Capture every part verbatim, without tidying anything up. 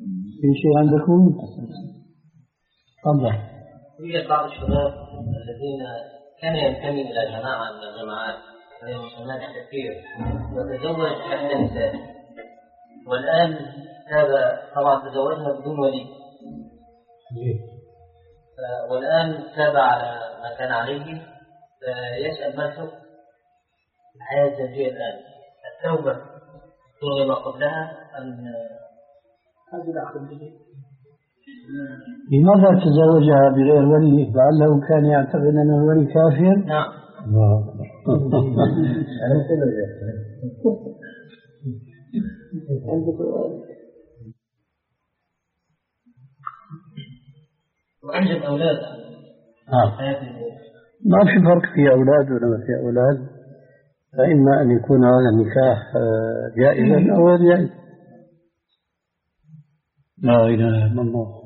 في شيء عندكم؟ تفضل. يوجد بعض الشباب الذين كان ينتمي إلى جماعة من الجماعات وهي مسمات التكفير وتزوج إحدى النساء، والآن هذا طبعا تزوجنا بدون ولي، والآن تاب على ما كان عليه، يسأل ما الحكم الحياة الزوجية الآن؟ التوبة تلغي ما قبلها أم هذه العقل؟ لماذا تزوجها بغير ولي؟ لعله كان يعتقد أن الولي كافر. نعم. وأنجب أولاد. ما في فرق في أولاد ولا ما في أولاد، فإما أن يكون هذا النكاح جائزا أو غير جائز. لا إله إلا الله.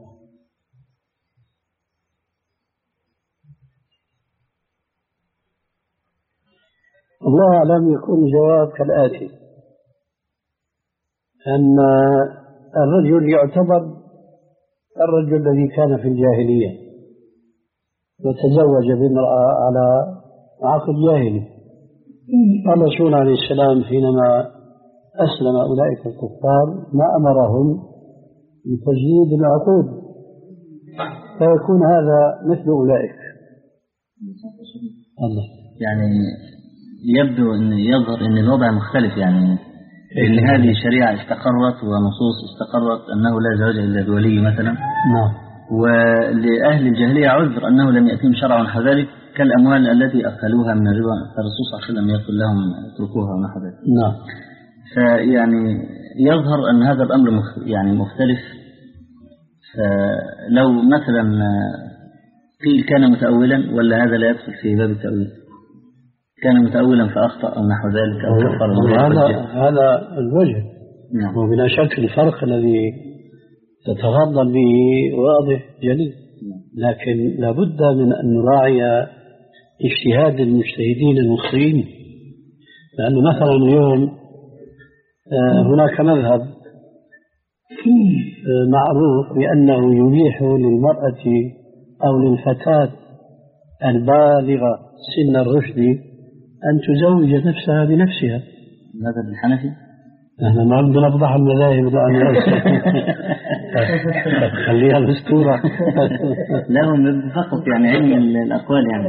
الله أعلم. يكون الجواب كالآتي: أن الرجل يعتبر الرجل الذي كان في الجاهلية وتزوج بامرأة على عقد جاهلي. الرسول عليه السلام حينما أسلم أولئك الكفار ما أمرهم بتجديد العقود، فيكون هذا مثل أولئك. الله. يعني يبدو أن يظهر أن الوضع مختلف، يعني أن هذه الشريعة استقرت ونصوص استقرت أنه لا زواج إلا بولي مثلا. نعم. ولأهل الجاهلية عذر أنه لم يأتهم شرع ذلك، كالأموال التي أكلوها من الربا، فالرسول صلى الله عليه وسلم يقول لهم اتركوها ونحو ذلك. نعم. فيعني يظهر أن هذا الأمر يعني مختلف. فلو مثلا قيل كان متأولا، ولا هذا لا يدخل في باب التأويل؟ كان متأولا فأخطأ أو نحو ذلك أو كفر. هذا هذا الوجه. نعم. وبلا شك الفرق الذي تتفضل به واضح جلي، لكن لابد من أن نراعي اجتهاد المجتهدين المخطئين، لأنه مثلا اليوم هناك مذهب معروف بأنه يبيح للمرأة أو للفتاة البالغة سن الرشد أن تزوج نفسها بنفسها. هذا الحنفي؟ نحن ما بدنا نفضح المذاهب الآن. خليها الأسطورة. لا هم فقط يعني علم الأقوال يعني.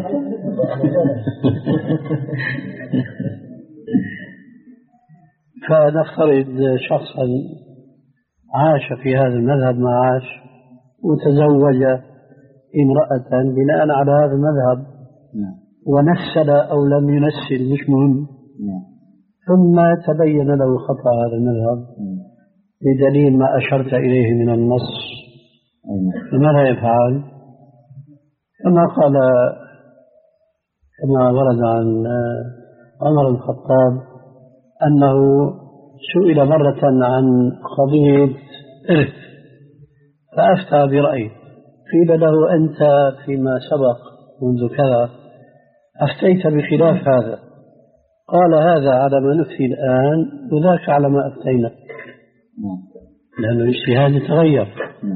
فنفترض شخصا عاش في هذا المذهب ما عاش وتزوج امرأة بناء على هذا المذهب، ونسل أو لم ينسل مش مهم، ثم تبين له خطأ هذا المذهب بدليل ما أشرت إليه من النص، فماذا يفعل؟ كما قال كما ورد عن عمر الخطاب أنه سئل مرة عن قضية إرث فأفتى برأيه، قيل له أنت فيما سبق منذ كذا أفتيت بخلاف هذا، قال هذا على ما نفتي الآن وذاك على ما أفتينا، لأن الاجتهاد يتغير.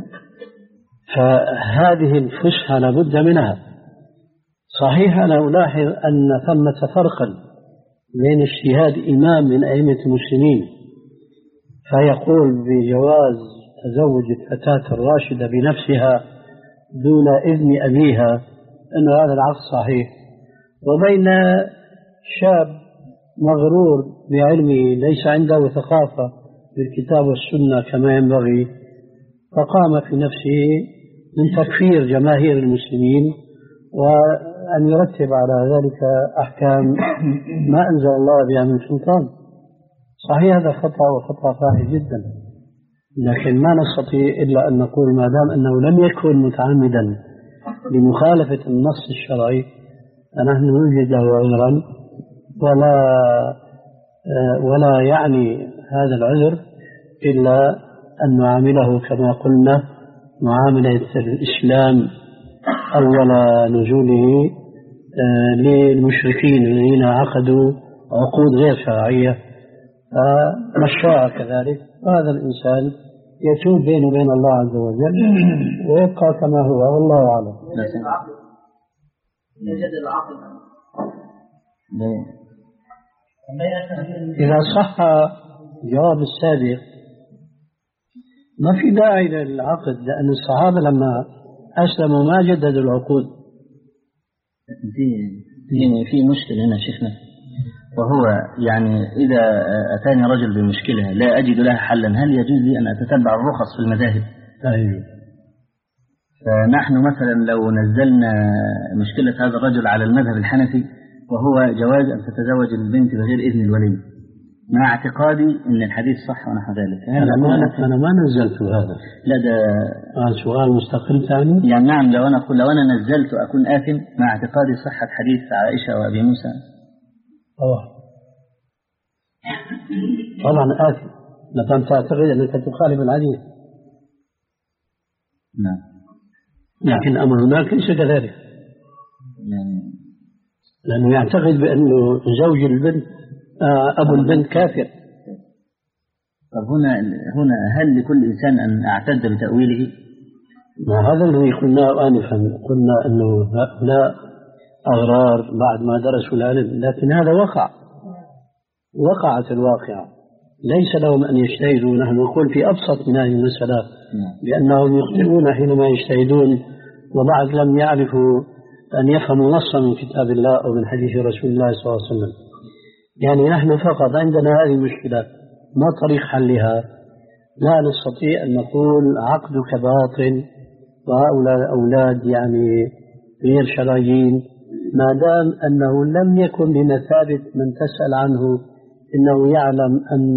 فهذه الفسحة لابد منها. صحيح أنا ألاحظ أن ثمة فرقا بين اجتهاد إمام من أئمة المسلمين فيقول بجواز تزوج الفتاة الراشدة بنفسها دون إذن أبيها أن هذا العقد صحيح، وبين شاب مغرور بعلمه ليس عنده ثقافة بالكتاب والسنة كما ينبغي، فقام في نفسه من تكفير جماهير المسلمين وأن يرتب على ذلك أحكام ما أنزل الله بها من سلطان. صحيح هذا خطأ وخطأ فاحش جدا، لكن ما نستطيع إلا أن نقول ما دام أنه لم يكن متعمدا لمخالفة النص الشرعي فنحن نوجد له عذرا، ولا ولا يعني هذا العذر إلا أن نعامله كما قلنا معاملة الإسلام أول نزوله للمشركين الذين عقدوا عقود غير شرعية، فمشاء كذلك. وهذا الإنسان يتوب بينه وبين الله عز وجل ويبقى كما هو، والله أعلم. يجد العقل إذا صح جواب السابق ما في داعي للعقد، لأن الصحابة لما أسلموا ما جددوا العقود. في في مشكلة هنا شيخنا، وهو يعني إذا أتاني رجل بمشكلة لا أجد لها حلا، هل يجوز لي أن أتتبع الرخص في المذاهب؟ أيوه. فنحن مثلا لو نزلنا مشكلة هذا الرجل على المذهب الحنفي وهو جواز أن تتزوج البنت بغير إذن الولي، مع اعتقادي أن الحديث صح ونحو ذلك. أنا ما أنا ما نزلت هذا. لا ده آه سؤال مستقل ثاني. يعني نعم، لو أنا أقول لو أنا نزلت أكون آثم مع اعتقادي صحة حديث عائشة وأبي موسى. أوه. طبعا آثم، لكن تعتقد أنك تخالف الحديث. نعم. لكن أمر هناك ليس كذلك. يعني لأنه يعتقد بأنه زوج البنت أبو البنت كافر. طب هنا هنا هل لكل إنسان أن أعتد بتأويله؟ ما هذا الذي قلناه آنفا، قلنا أنه هؤلاء أغرار بعد ما درسوا العلم، لكن هذا وقع وقعت الواقعة، ليس لهم أن يجتهدوا. نحن نقول في أبسط من هذه المسألة بأنهم يخطئون حينما يجتهدون وبعد لم يعرفوا أن يفهموا نصا من كتاب الله أو من حديث رسول الله صلى الله عليه وسلم. يعني نحن فقط عندنا هذه المشكلة، ما طريق حلها؟ لا نستطيع أن نقول عقدك باطل وهؤلاء الأولاد يعني غير شرعيين ما دام أنه لم يكن بمثابة من تسأل عنه إنه يعلم أن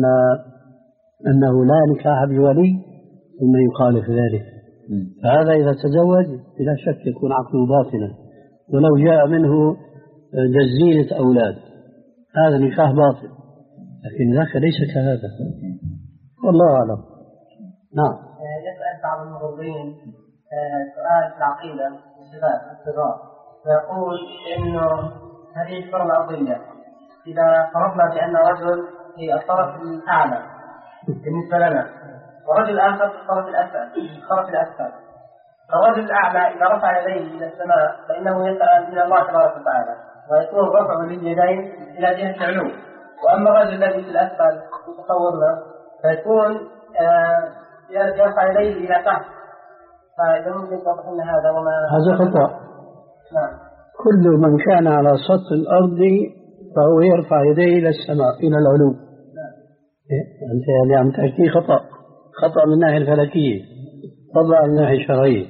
أنه لا نكاح بولي ثم يخالف ذلك. فهذا إذا تزوج بلا شك يكون عقله باطلا، ولو جاء منه جزيلة أولاد هذا نكاح باطل، لكن ذاك ليس كهذا، والله أعلم. نعم. يسأل بعض المغرضين سؤال في العقيدة الصفات الصغار، ويقول إنه هذه الفرض الأرضية إذا فرضنا بأن رجل في الطرف الأعلى بالنسبة لنا ورجل آخر في الطرف الأسفل الطرف الأسفل، الرجل الأعلى إذا رفع يديه إلى السماء فإنه يسأل من الله تبارك وتعالى ويكون رفع لليدين إلى جهة العلو، وأما الرجل الذي في الأسفل تصورنا فيكون آه يرفع يديه إلى تحت. فإذا ممكن توضح لنا هذا وما هذا خطأ. نعم. كل من كان على سطح الأرض فهو يرفع يديه إلى السماء إلى العلو. نعم. أنت يعني عم تحكي خطأ، خطأ من الناحية الفلكية، طبعا من الناحية الشرعية.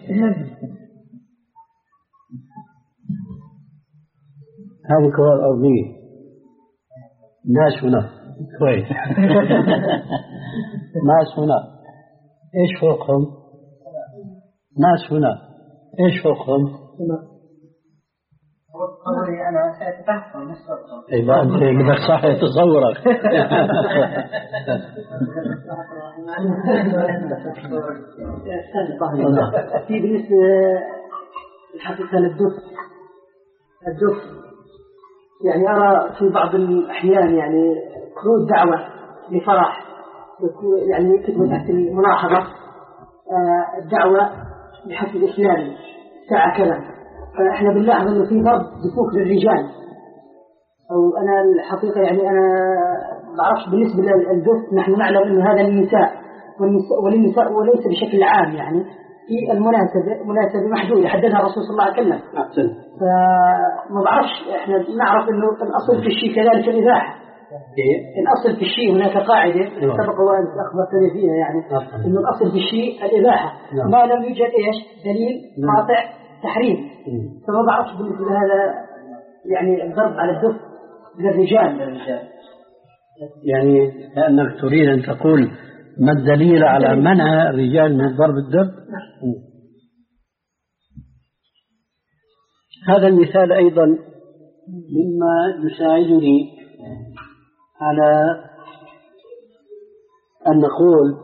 هذه الكرة الأرضية ناس هنا كويس ناس هنا إيش فوقهم؟ ناس هنا إيش فوقهم؟ قولي أنا سأتفهم نفس إذا أنت بدك صح تصورك. في بالنسبة الحقيقة للدف الدف يعني أرى في بعض الأحيان يعني كروت دعوة لفرح يعني يكتب تحت الملاحظة الدعوة بحسب الإسلامي ساعة كذا، فإحنا بنلاحظ إنه في ضرب دفوف للرجال، أو أنا الحقيقة يعني أنا بعرفش بالنسبة للدف نحن نعلم إنه هذا للنساء وللنساء وليس بشكل عام، يعني في المناسبة مناسبة محدودة حددها الرسول صلى الله عليه وسلم. فما بعرفش إحنا نعرف إنه الأصل في الشيء كذلك الإباحة. الأصل في الشيء هناك قاعدة سبق وأنت أخبرتني فيها يعني إنه الأصل في الشيء الإباحة ما لم يوجد إيش دليل قاطع تحريم. فما بعرفش بالنسبة لهذا يعني الضرب على الدف للرجال، يعني كأنك تريد أن تقول ما الدليل على منع الرجال من ضرب الدف؟ هذا المثال أيضا مما يساعدني على أن نقول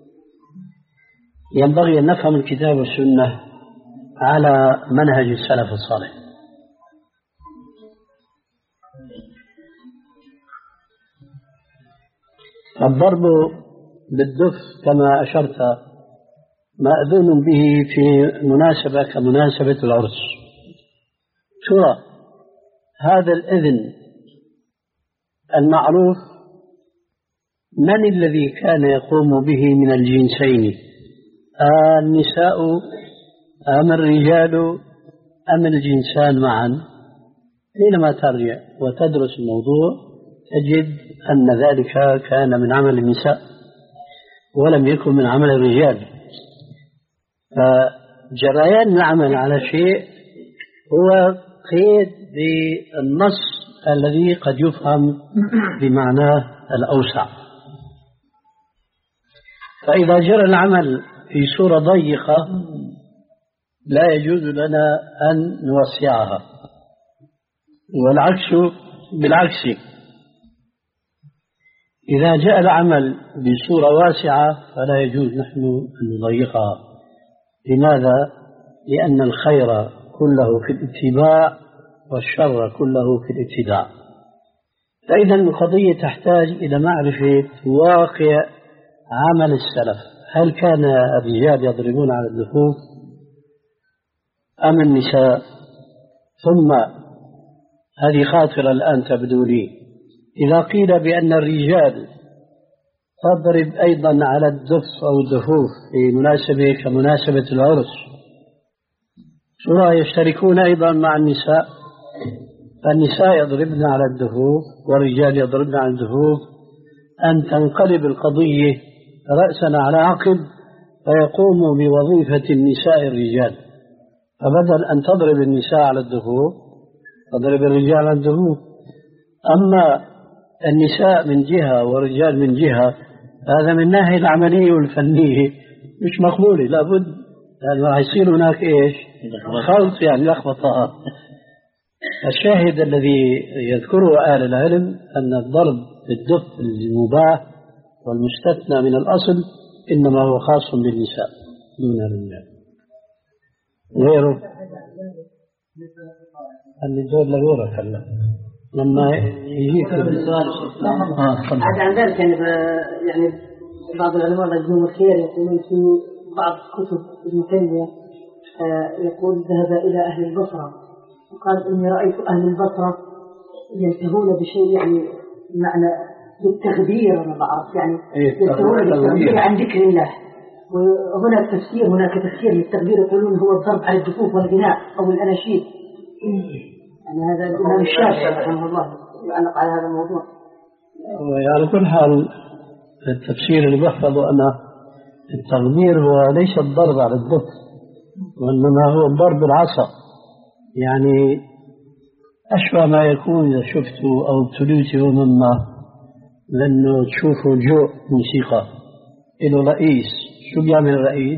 ينبغي أن نفهم الكتاب والسنة على منهج السلف الصالح. الضرب بالدف كما أشرت مأذون به في مناسبة كمناسبة العرس. ترى هذا الإذن المعروف من الذي كان يقوم به من الجنسين؟ النساء أم الرجال أم الجنسان معا؟ حينما ترجع وتدرس الموضوع تجد أن ذلك كان من عمل النساء ولم يكن من عمل الرجال. فجريان العمل على شيء هو قيد بالنص الذي قد يفهم بمعناه الأوسع. فإذا جرى العمل في صورة ضيقة لا يجوز لنا أن نوسعها، والعكس بالعكس، إذا جاء العمل بصورة واسعة فلا يجوز نحن أن نضيقها. لماذا؟ لأن الخير كله في الاتباع والشر كله في الابتداع. فإذا القضية تحتاج إلى معرفة واقع عمل السلف. هل كان الرجال يضربون على الدفوف أم النساء؟ ثم هذه خاطرة الآن تبدو لي، إذا قيل بأن الرجال تضرب أيضا على الدف أو الدفوف في مناسبة كمناسبة العرس، ترى يشتركون أيضا مع النساء؟ فالنساء يضربن على الدفوف والرجال يضربن على الدفوف، أن تنقلب القضية رأسا على عقب فيقوم بوظيفة النساء الرجال، فبدل أن تضرب النساء على الدفوف تضرب الرجال على الدفوف. أما النساء من جهة والرجال من جهة، هذا من الناحية العملية والفنية مش مقبولة، لابد يعني يصير هناك إيش خلط، يعني لخبطة. الشاهد الذي يذكره أهل العلم أن الضرب بالدف المباح والمستثنى من الأصل إنما هو خاص بالنساء دون الرجال. غيره اللي دور لغيره كلا لما يجيك السؤال. عاد عن ذلك يعني يعني بعض العلماء يجزون الخير يقولون في بعض كتب ابن تيمية يقول ذهب إلى أهل البصرة وقال إني رأيت أهل البصرة ينتهون بشيء يعني معنى بالتغبير، أنا بعرف يعني ينتهون بالتغبير عن ذكر الله. وهناك تفسير هناك تفسير للتغبير يقولون هو الضرب على الدفوف والغناء أو الأناشيد. يعني هذا الإمام الشافعي رحمه الله يعلق على هذا الموضوع. على كل حال التفسير اللي بحفظه أنا التغبير هو ليس الضرب على الدف، وإنما هو الضرب بالعصا، يعني أشبه ما يكون إذا شفتوا أو ابتليتوا مما لأنه تشوفوا جو موسيقى إله رئيس، شو بيعمل الرئيس؟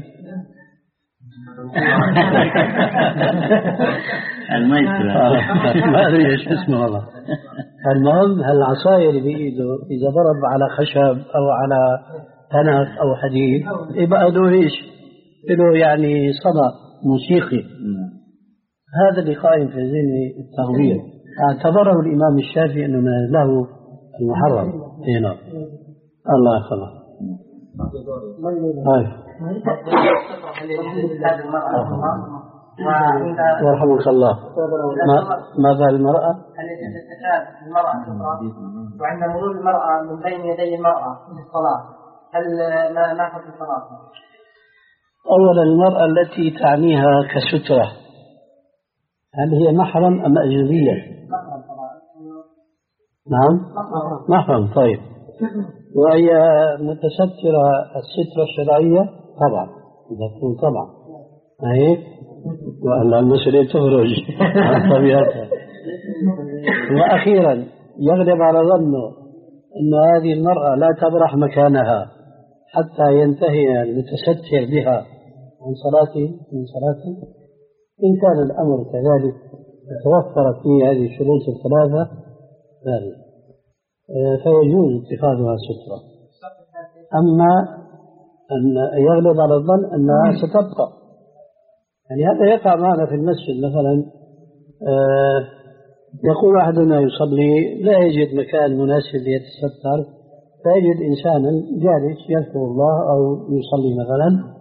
ما أدري إيش اسمه والله. المهم هالعصاية اللي بإيده إذا ضرب على خشب أو على تنك أو حديد يبقى له إيش؟ له يعني صدى موسيقي. هذا اللي قائم في ذهن التغبير، اعتبره الإمام الشافعي أنه له المحرم. هنا الله يخلص. هاي ورحمك الله. ماذا المرأة؟ التي تتكاد المرأة وعند مرور المرأة من بين يدي المرأة في الصلاة، هل ما ما في الصلاة؟ أولا المرأة التي تعنيها كسترة هل هي محرم أم أجنبية؟ نعم محرم. طيب وهي متسترة السترة الشرعية طبعا إذا تكون طبعا هيك، وأن المسؤولية تخرج عن طبيعتها. وأخيرا يغلب على ظنه أن هذه المرأة لا تبرح مكانها حتى ينتهي المتستر بها عن صلاته من صلاته. إن كان الأمر كذلك توفرت فيه هذه الشروط الثلاثة فيجوز اتخاذها سترة. أما أن يغلب على الظن أنها ستبقى، يعني هذا يقع معنا في المسجد مثلا يقول أحدنا يصلي لا يجد مكان مناسب ليتستر فيجد إنسانا جالس يذكر الله أو يصلي مثلا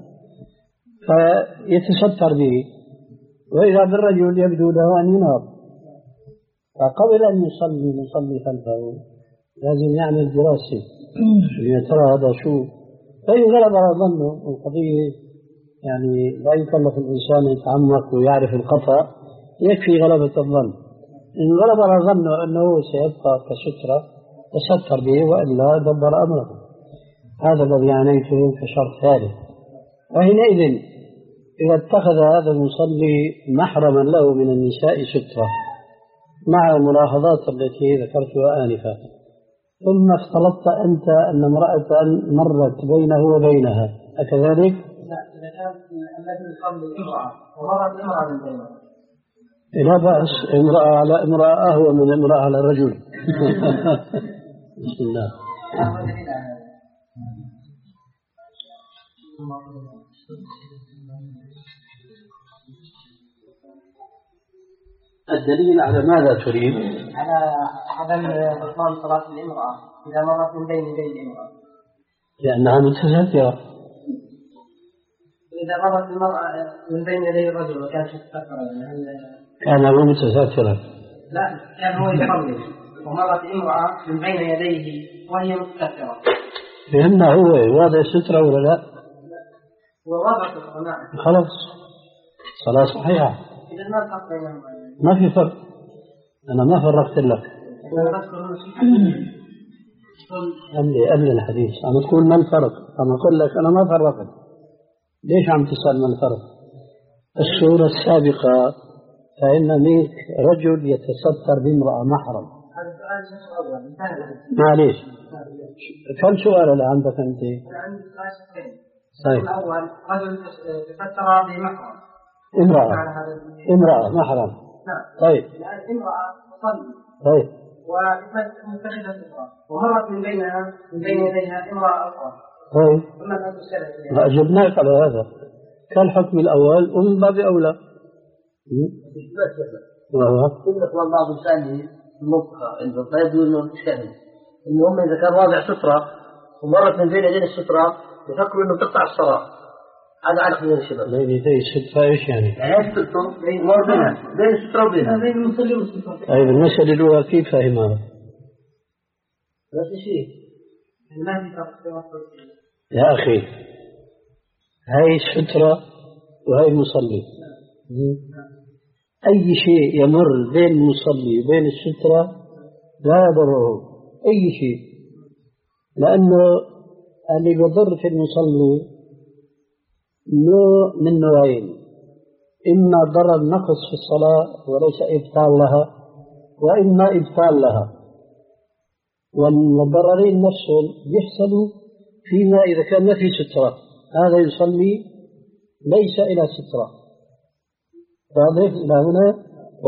فيتستر به، وإذا بالرجل يبدو له أن ينام، فقبل أن يصلي يصلي خلفه لازم يعمل دراسة يا ترى هذا شو، فإن غلب على ظنه القضية يعني لا يكلف الإنسان يتعمق ويعرف الخطأ، يكفي غلبة الظن. إن غلب على ظنه أنه سيبقى كسترة تستر به وإلا دبر أمره. هذا الذي عنيته كشرط ثالث. وحينئذ إذا اتخذ هذا المصلي محرما له من النساء سترة مع الملاحظات التي ذكرتها آنفا، ثم اختلطت أنت أن امرأة مرت بينه وبينها، أكذلك؟ لا، إذا كان الذي يصلي امرأة ومرت امرأة من بينها لا بأس، امرأة على امرأة أهوى من امرأة على رجل. بسم الله. الدليل على ماذا تريد؟ على عدم بطلان صلاة الامرأة إذا مرت من بين يدي الامرأة، لأنها متسترة. إذا مرت المرأة من بين يدي الرجل وكانت مستترة كان هو متسترا. لا، كان هو يصلي ومرت امرأة من بين يديه وهي مستترة. فهمنا هو واضع سترة ولا لا؟ ووضع سترة. خلاص صلاة صحيحة. إذا ما الفرق بينهما؟ ما في فرق، أنا ما فرقت لك. قبل قبل الحديث أنا تقول ما الفرق، أنا أقول لك أنا ما فرقت. ليش عم تسأل ما الفرق؟ السورة السابقة فإن منك رجل يتستر بامرأة محرم. معليش كم سؤال اللي عندك أنت؟ عندي سؤال. طيب. الأول رجل تستر بمحرم. امرأة امرأة محرم. نعم. طيب. الآن امرأة تصلي. طيب. ومتخذة سترة ومرت من بينها من بين يديها امرأة أخرى. طيب. ثم الآن تسأل. لا أجبناك على هذا. كالحكم الأول ومن باب أولى. وهو كل إخوان بعض الثاني المبقى إنه فيدوا إنه تشاهد إنه هم إذا كان واضع سترة ومرت من بين يدين السترة يفكروا إنه تقطع الصلاة. هذا على خلينا الشباب. بين يدي السترة إيش يعني؟ يعني سترته بين بينها بين السترة وبينها. بين المصلي والسترة. طيب المسألة الأولى كيف فاهمها؟ نفس الشيء. ما في فرق. يا أخي هاي السترة وهي المصلي. أي شيء يمر بين المصلي وبين السترة لا يضره أي شيء، لأنه اللي يضر في المصلي نوع من نوعين، إما ضرر نقص في الصلاة وليس إبطال لها، وإما إبطال لها. والضررين نفسهم يحصلوا فيما إذا كان ما في سترة، هذا يصلي ليس إلى سترة. واضح إلى هنا؟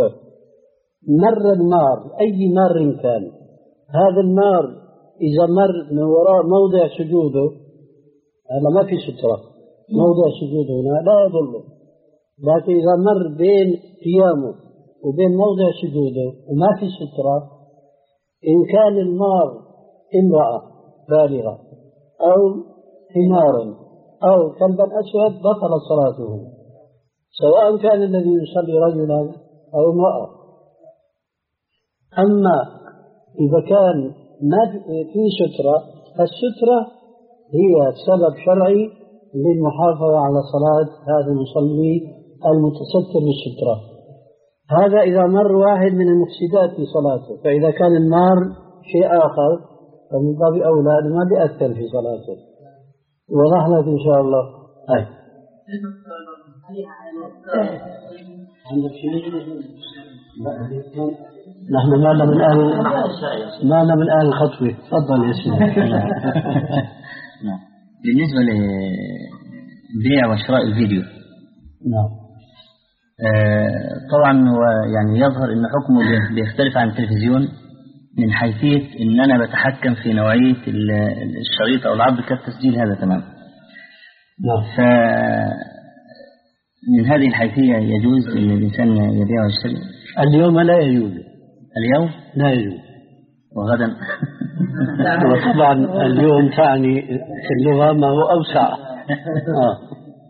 مر النار أي مار كان، هذا النار إذا مر من وراء موضع سجوده، هذا ما في سترة، موضع سجوده هنا لا يضره. لكن إذا مر بين قيامه وبين موضع سجوده وما في سترة، إن كان النار امرأة بالغة أو حمار أو كلبا أسود بطل صلاته، سواء كان الذي يصلي رجلا أو امرأة. أما إذا كان ما في سترة، السترة هي سبب شرعي للمحافظة على صلاة هذا المصلي المتستر بالسترة. هذا إذا مر واحد من المفسدات في صلاته، فإذا كان النار شيء آخر فمن باب أولى ما بيأثر في صلاته. وضح لك إن شاء الله. هاي عندك شيء؟ نحن ما لنا من أهل ما لنا من أهل الخطوة. تفضل يا سيدي. بالنسبة لبيع وشراء الفيديو، نعم. آه طبعا هو يعني يظهر أن حكمه بيختلف عن التلفزيون من حيثية أن أنا بتحكم في نوعية الشريط أو العرض كالتسجيل، هذا تمام. نعم. فمن هذه الحيثية يجوز أن الإنسان يبيع ويشتري؟ اليوم لا يجوز. اليوم لا يجوز. وغدا وطبعا اليوم تعني في اللغة ما هو أوسع. آه.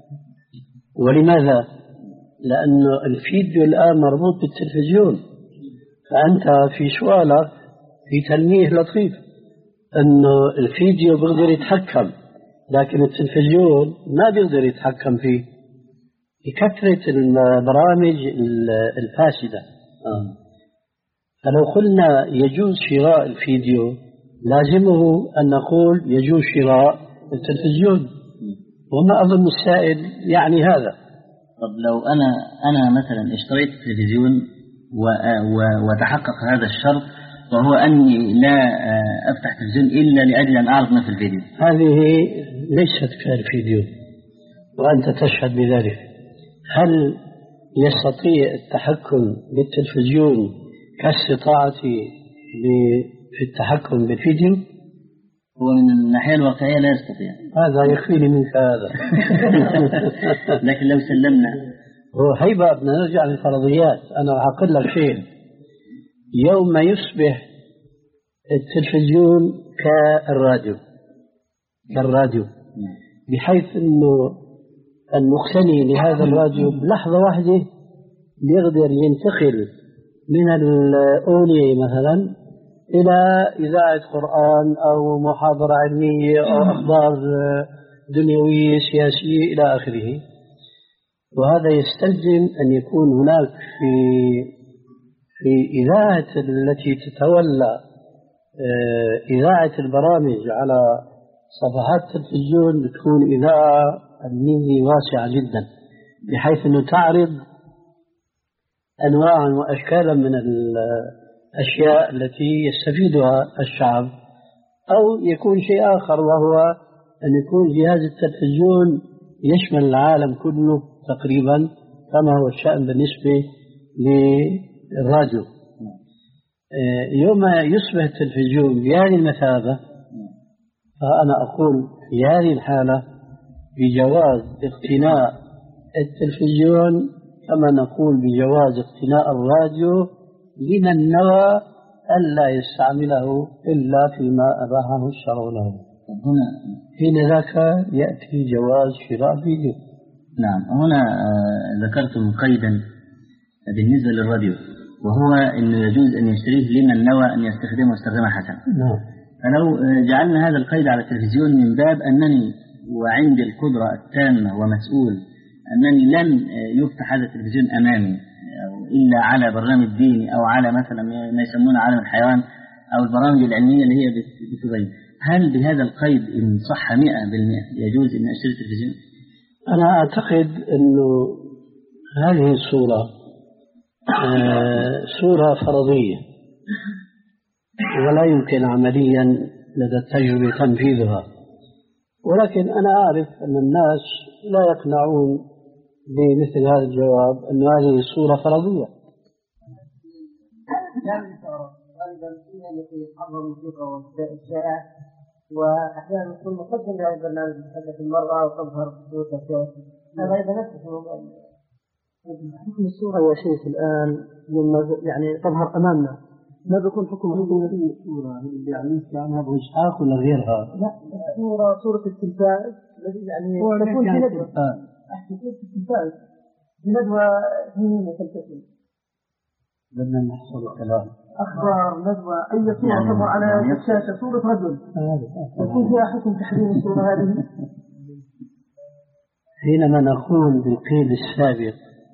ولماذا؟ لأن الفيديو الآن مربوط بالتلفزيون، فأنت في سؤالك في تلميح لطيف أنه الفيديو بيقدر يتحكم، لكن التلفزيون ما بيقدر يتحكم فيه بكثرة البرامج الفاسدة. آه. فلو قلنا يجوز شراء الفيديو لازمه أن نقول يجوز شراء التلفزيون، وما أظن السائل يعني هذا. طب لو أنا أنا مثلا اشتريت التلفزيون وتحقق هذا الشرط، وهو أني لا أفتح تلفزيون إلا لأجل أن أعرض ما في الفيديو، هذه ليست كالفيديو وأنت تشهد بذلك. هل يستطيع التحكم بالتلفزيون كاستطاعتي في التحكم بالفيديو؟ هو من الناحية الواقعية لا يستطيع. هذا يكفيني منك هذا. لكن لو سلمنا هو هيبة بدنا نرجع للفرضيات. أنا راح أقول لك شيء، يوم ما يصبح التلفزيون كالراديو كالراديو بحيث أنه المقتني لهذا الراديو بلحظة واحدة يقدر ينتقل من الأغنية مثلا إلى إذاعة قرآن أو محاضرة علمية أو أخبار دنيوية سياسية إلى آخره. وهذا يستلزم أن يكون هناك في في إذاعة التي تتولى إذاعة البرامج على صفحات التلفزيون تكون إذاعة علمية واسعة جدا، بحيث أنه تعرض أنواعا وأشكالا من الأشياء التي يستفيدها الشعب. أو يكون شيء آخر، وهو أن يكون جهاز التلفزيون يشمل العالم كله تقريبا كما هو الشأن بالنسبة للراديو. يوم يصبح التلفزيون بهذه المثابة، فأنا أقول في هذه الحالة بجواز اقتناء التلفزيون كما نقول بجواز اقتناء الراديو لمن نوى ألا يستعمله إلا فيما أباحه الشرع له. هنا حين ذاك يأتي جواز شراء فيديو. نعم. هنا ذكرتم قيدا بالنسبة للراديو، وهو أنه يجوز أن يشتريه لمن نوى أن يستخدمه استخدامه حسنا. نعم. فلو جعلنا هذا القيد على التلفزيون من باب أنني وعندي القدرة التامة ومسؤول أنني لن يفتح هذا التلفزيون أمامي إلا على برنامج ديني أو على مثلا ما يسمونه عالم الحيوان أو البرامج العلمية اللي هي بتبين، هل بهذا القيد إن صح مئة بالمئة يجوز أن أشتري التلفزيون؟ أنا أعتقد أنه هذه الصورة آه صورة فرضية ولا يمكن عمليا لدى التجربة تنفيذها، ولكن أنا أعرف أن الناس لا يقنعون بمثل هذا الجواب أن هذه صورة فرضية. غالبا فيها التي يتحضر الموسيقى والشائع، وأحيانا يكون مقدم لهذا البرنامج في المرأة وتظهر صوت الشيخ، هذا أيضا نفس الموضوع. حكم الصورة يا شيخ الآن لما يعني تظهر أمامنا ما بيكون حكم حكم هذه الصورة اللي يعني عنها بوجهاك ولا غيرها؟ لا، صورة صورة التلفاز التي يعني تكون في ندوة. أحكي صورة التلفاز في ندوة دينية تلتزم. بدنا نحصل الكلام. أخبار ندوة أي صورة تظهر على الشاشة صورة رجل يكون فيها حكم تحريم الصورة هذه. حينما نقول بالقيد السابق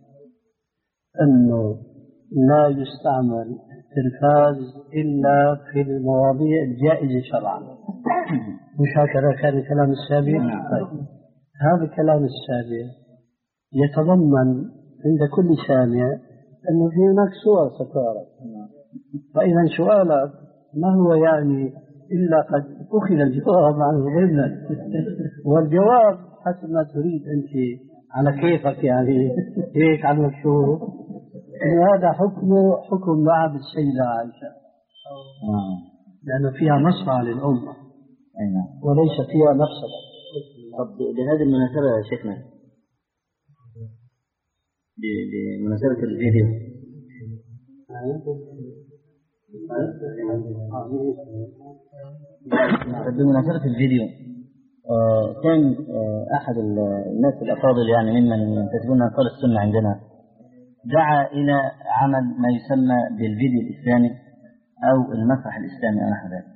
أنه لا يستعمل التلفاز إلا في المواضيع الجائزة شرعا، مش هكذا كان الكلام السابق؟ طيب. هذا الكلام السابق يتضمن عند كل سامع أنه في هناك صور ستعرض، فإذا سؤالك ما هو يعني إلا قد أخذ الجواب عنه ضمنا، والجواب حسب ما تريد أنت على كيفك يعني هيك على المكشوف، إن هذا حكمه حكم لعب السيدة عائشة لأنه فيها مصلحة للأمة وليس فيها مفسدة. طب بهذه المناسبة يا شيخنا، بمناسبة الفيديو بمناسبة الفيديو، آه كان آه أحد الناس الأفاضل يعني ممن ينتسبون أنصار السنة عندنا دعا إلى عمل ما يسمى بالفيديو الإسلامي أو المسرح الإسلامي أو نحو ذلك.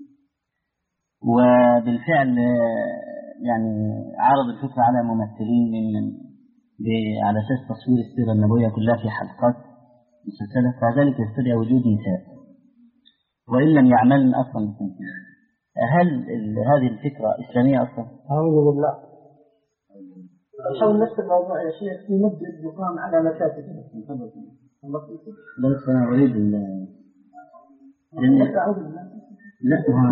وبالفعل آه يعني عرض الفكرة على ممثلين من على أساس تصوير السيرة النبوية كلها في حلقات مسلسلة، فذلك يستدعي وجود نساء وإن لم يعملن أصلا بالتمثيل. هل هذه الفكرة إسلامية أصلا؟ أعوذ بالله. حول نفس الموضوع يا شيخ، في مسجد يقام على مساجد. بس أنا أريد ال لا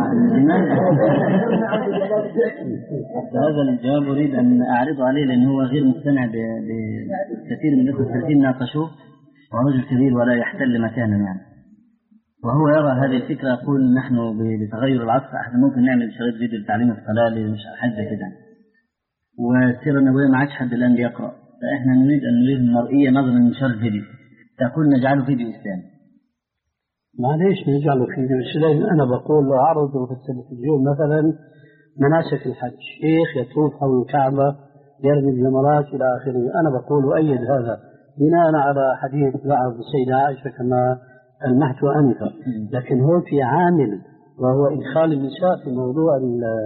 هذا الجواب أريد أن أعرض عليه لأنه هو غير مقتنع بكثير من الناس الذين ناقشوه، ورجل كبير ولا يحتل مكانا يعني، وهو يرى هذه الفكرة. يقول نحن بتغير العصر احنا ممكن نعمل شريط فيديو لتعليم الصلاة مش حاجة كده، والسيرة النبوية ما عادش حد الآن بيقرأ، فإحنا نريد أن نريد المرئية نظرا من شرط فيديو، تقول نجعله فيديو إسلامي. معليش نجعله فيديو إسلامي. أنا بقول لو عرضوا في التلفزيون مثلا مناسك الحج، شيخ يطوف حول الكعبة يرمي الجمرات إلى آخره، أنا بقول أؤيد هذا بناء على حديث بعض السيدة عائشة كما المحت أنفا، لكن هو في عامل وهو إدخال النساء في موضوع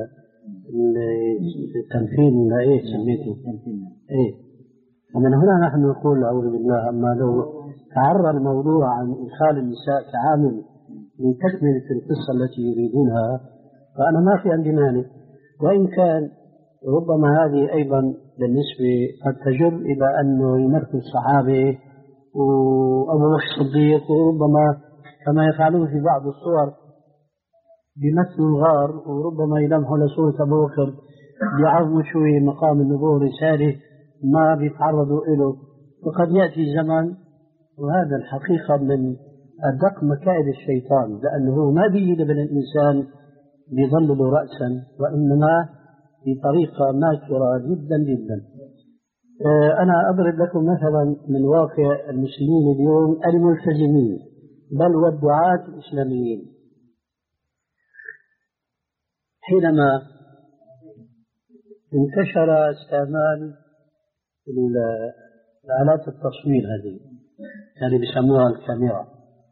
التمثيل. إيه سميته إيه، ومن هنا نحن نقول أعوذ بالله. أما لو تعرى الموضوع عن إدخال النساء كعامل لتكملة القصة التي يريدونها فأنا ما في عندي مانع، وإن كان ربما هذه أيضا بالنسبة قد تجر إلى أنه يمثل الصحابة وأبو بكر الصديق، وربما كما يفعلون في بعض الصور بمثل الغار، وربما يلمحوا لصورة أبو بكر بيعظموا شوي مقام النبوة رسالة ما بيتعرضوا له. وقد يأتي زمن، وهذا الحقيقة من أدق مكائد الشيطان، لأنه ما بيجي بالإنسان بيظلل رأسا، وإنما بطريقة ماكرة جدا جدا. أنا أضرب لكم مثلا من واقع المسلمين اليوم الملتزمين بل والدعاة الإسلاميين. حينما انتشر استعمال آلات التصوير هذه يعني بيسموها الكاميرا،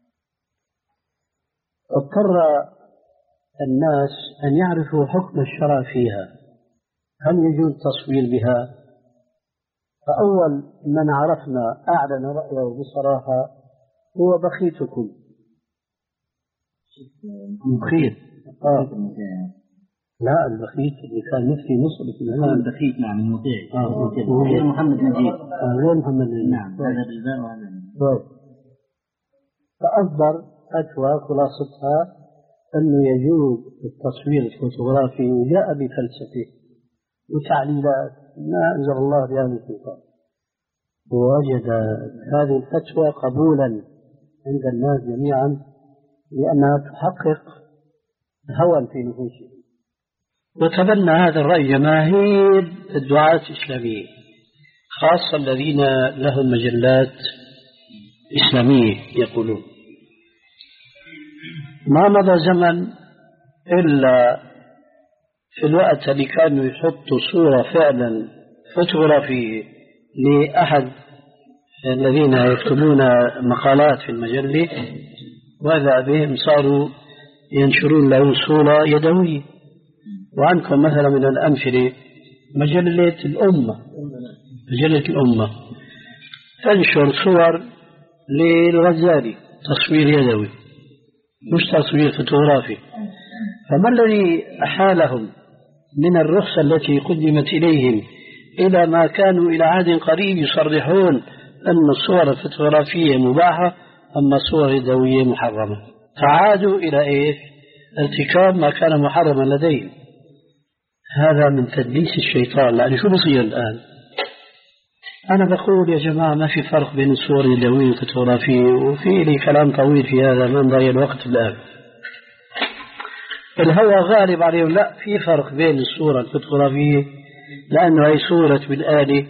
اضطر الناس أن يعرفوا حكم الشرع فيها، هل يجوز التصوير بها؟ فأول من عرفنا أعلن رأيه بصراحة هو بخيتكم. بخيت آه. لا البخيت اللي كان مفتي مصر في الزمان. البخيت نعم المطيع آه. غير محمد نجيب آه. غير محمد نجيب نعم هذا بالباء وهذا. فأصدر فتوى خلاصتها أنه يجوز التصوير الفوتوغرافي، وجاء بفلسفه وتعليلات ما أنزل الله بهذه السلطان، ووجد هذه الفتوى قبولا عند الناس جميعا لأنها تحقق هوى في نفوسهم. وتبنى هذا الرأي جماهير الدعاة الإسلاميين، خاصة الذين لهم مجلات إسلامية يقولون. ما مضى زمن إلا في الوقت اللي كانوا يحطوا صورة فعلا فوتوغرافية لأحد الذين يكتبون مقالات في المجلة، وإذا بهم صاروا ينشرون له صورة يدوية. وعنكم مثلا من الأمثلة مجلة الأمة، مجلة الأمة تنشر صور للغزالي تصوير يدوي مش تصوير فوتوغرافي. فما الذي أحالهم من الرخصة التي قدمت إليهم إلى ما كانوا إلى عهد قريب يصرحون أن الصور الفوتوغرافية مباحة أما الصور اليدوية محرمة؟ فعادوا إلى إيش؟ ارتكاب ما كان محرما لديهم. هذا من تدليس الشيطان. لأن شو بصير الآن؟ أنا بقول يا جماعة ما في فرق بين الصور اليدوية والفوتوغرافية، وفي لي كلام طويل في هذا ما نضيع الوقت الآن. الهوى غالب عليهم. لا، في فرق بين الصورة الفوتوغرافية لأنه هي صورة بالآلة،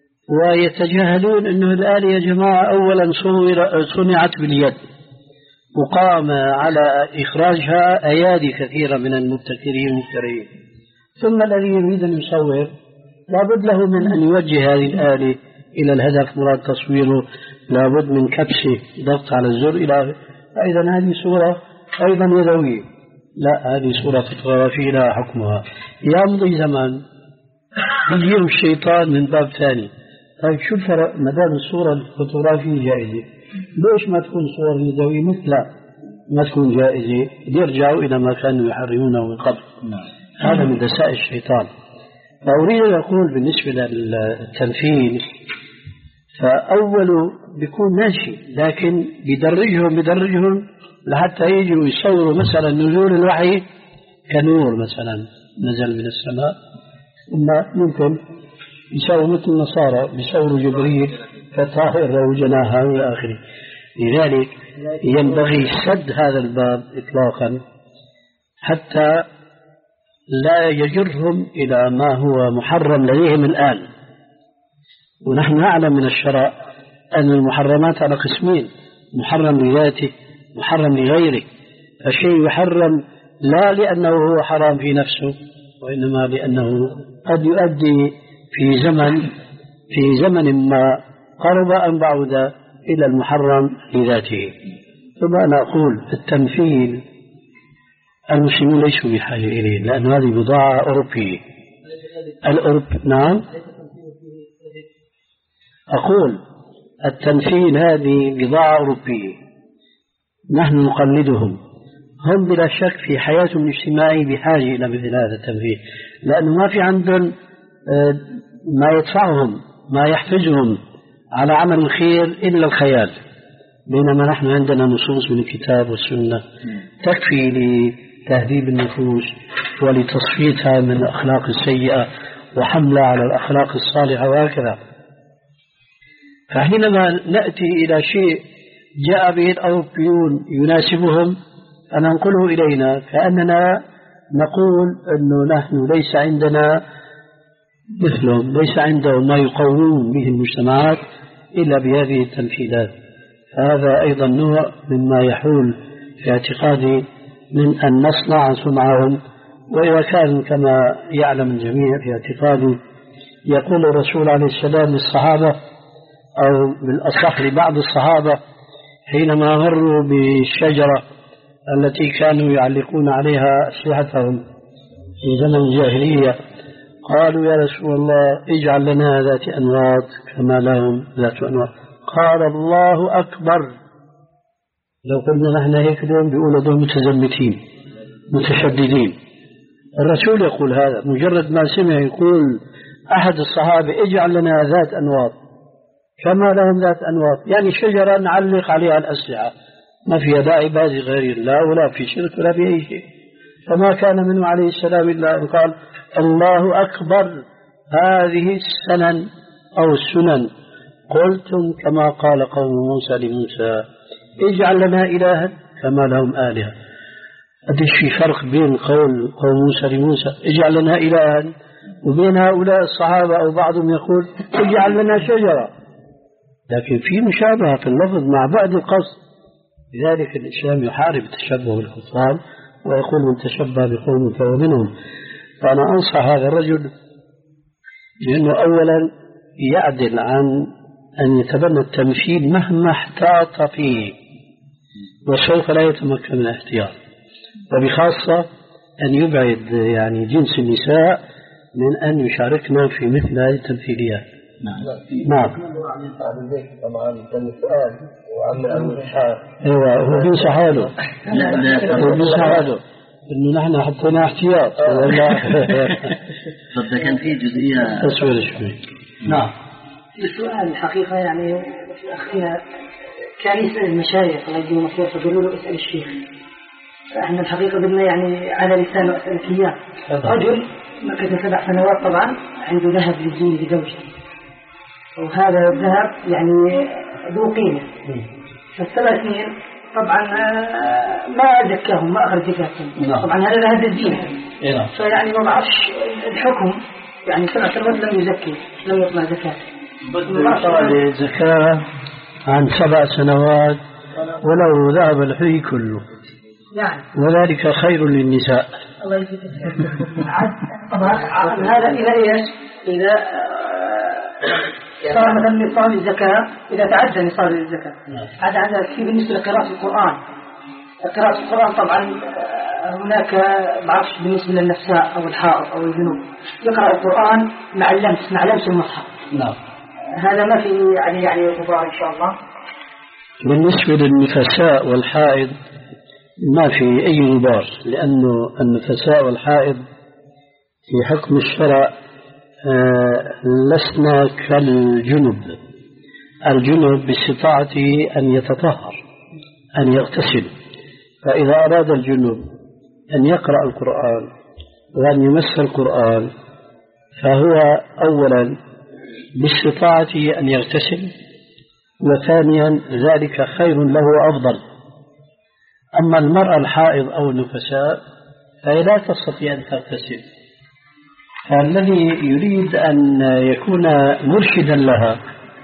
ويتجاهلون أنه الآلة يا جماعة أولا صنعت باليد، وقام على إخراجها أيادي كثيرة من المبتكرين المبتكرين. ثم الذي يريد أن يصور لابد له من أن يوجه هذه الآلة إلى الهدف مراد تصويره، لابد من كبسه ضغط على الزر إلى. أيضا هذه صورة أيضا يدوية، لا هذه صورة فوتوغرافية لها حكمها. يمضي زمان يجيهم الشيطان من باب ثاني. طيب شو الفرق ما دام الصورة الفوتوغرافية جائزة، ليش ما تكون صور يدوية مثلها ما تكون جائزة؟ يرجعوا إلى ما كانوا يحرمونه من قبل. هذا من دساء الشيطان. فأريد أن أقول بالنسبة للتمثيل فأول بيكون ماشي، لكن بدرجهم بدرجهم لحتى يجوا يصوروا مثلا نزول الوحي كنور مثلا نزل من السماء، ثم ممكن يسووا مثل النصارى بيصوروا جبريل كطائر وجناها إلى آخره. لذلك ينبغي سد هذا الباب إطلاقا حتى لا يجرهم إلى ما هو محرم لديهم الآن. ونحن نعلم من الشرع أن المحرمات على قسمين: محرم لذاته، محرم لغيره. فالشيء يحرم لا لأنه هو حرام في نفسه، وإنما لأنه قد يؤدي في زمن في زمن ما قرب أن بعد إلى المحرم لذاته. ثم أنا أقول التمثيل المسلمون ليسوا بحاجة إليه، لأن هذه بضاعة أوروبية. الأوروب نعم أقول التمثيل هذه بضاعة أوروبية، نحن نقلدهم. هم بلا شك في حياتهم الاجتماعية بحاجة إلى مثل هذا التمثيل، لأنه ما في عندهم ما يدفعهم ما يحفزهم على عمل الخير إلا الخيال، بينما نحن عندنا نصوص من الكتاب والسنة تكفي لتهذيب النفوس ولتصفيتها من الأخلاق السيئة وحملها على الأخلاق الصالحة وهكذا. فحينما نأتي إلى شيء جاء به الأوروبيون يناسبهم فننقله إلينا كأننا نقول أنه نحن ليس عندنا مثلهم، ليس عندهم ما يقومون به المجتمعات إلا بهذه التمثيلات. هذا أيضا نوع مما يحول في اعتقادي من أن نصنع سمعهم. وإذا كان كما يعلم الجميع في اعتقادي يقول الرسول عليه السلام للصحابة أو بالأصح لبعض الصحابة حينما مروا بالشجرة التي كانوا يعلقون عليها أسلحتهم في زمن الجاهلية، قالوا يا رسول الله اجعل لنا ذات أنواط كما لهم ذات أنواط. قال الله أكبر. لو قلنا نحن هيك اليوم بيقولوا دول متزمتين متشددين. الرسول يقول هذا مجرد ما سمع يقول أحد الصحابة اجعل لنا ذات أنواط كما لهم ذات أنواط، يعني شجرة نعلق عليها الأسلحة ما فيها داعي بازي غير الله ولا في شرك ولا في أي شيء. فما كان منه عليه السلام إلا أن قال الله أكبر. هذه السنن أو السنن قلتم كما قال قوم موسى لموسى اجعل لنا إلها كما لهم آلهة. قديش في فرق بين قول قوم موسى لموسى اجعل لنا إلها وبين هؤلاء الصحابة أو بعضهم يقول اجعل لنا شجرة، لكن في مشابهة في اللفظ مع بعض القصد. لذلك الإسلام يحارب التشبه بالكفار ويقول من تشبه بقوم فهو منهم. فأنا أنصح هذا الرجل لأنه أولا يعدل عن أن يتبنى التمثيل مهما احتاط فيه، وسوف لا يتمكن من الاحتياط، وبخاصة أن يبعد يعني جنس النساء من أن يشاركنا في مثل هذه التمثيليات. نعم ايوه هو بينسى حاله هو بينسى حاله انه نحن حطينا احتياط ولا طب كان في جزئيه تصوير شوي. نعم السؤال الحقيقه يعني اخينا كان يسال المشايخ الله يديهم الخير فقالوا له اسال الشيخ. احنا الحقيقه بدنا يعني على لسانه اسالك اياه. رجل مكث سبع سنوات طبعا عنده ذهب للزين لزوجته، وهذا الذهب يعني ذو قيمة. فالسبع سنين طبعا ما زكاهم ما أخرج زكاتهم. طبعا هذا ذهب الزينة. فيعني ما بعرفش الحكم يعني سبع سنوات لم يزكي لم يطلع زكاة. طبعا الزكاة عن سبع سنوات ولو ذهب الحلي كله يعني وذلك خير للنساء. الله يجزيك طبعا هذا إذا إيش إذا صار مثلا نصاب الزكاة، إذا تعدى نصاب الزكاة. هذا هذا في بالنسبة لقراءة القرآن. قراءة القرآن طبعا هناك بعرفش بالنسبة للنساء أو الحائض أو الجنوب يقرأ القرآن مع اللمس مع لمس المصحف. نعم. هذا ما في يعني يعني غبار إن شاء الله. بالنسبة للنفساء والحائض ما في أي غبار، لأنه النفساء والحائض في حكم الشرع لسنا كالجنب. الجنب باستطاعته أن يتطهر أن يغتسل، فإذا أراد الجنب أن يقرأ القرآن وأن يمس القرآن فهو أولا باستطاعته أن يغتسل، وثانيا ذلك خير له وأفضل. أما المرأة الحائض أو النفساء فهي لا تستطيع أن تغتسل، فالذي يريد أن يكون مرشدا لها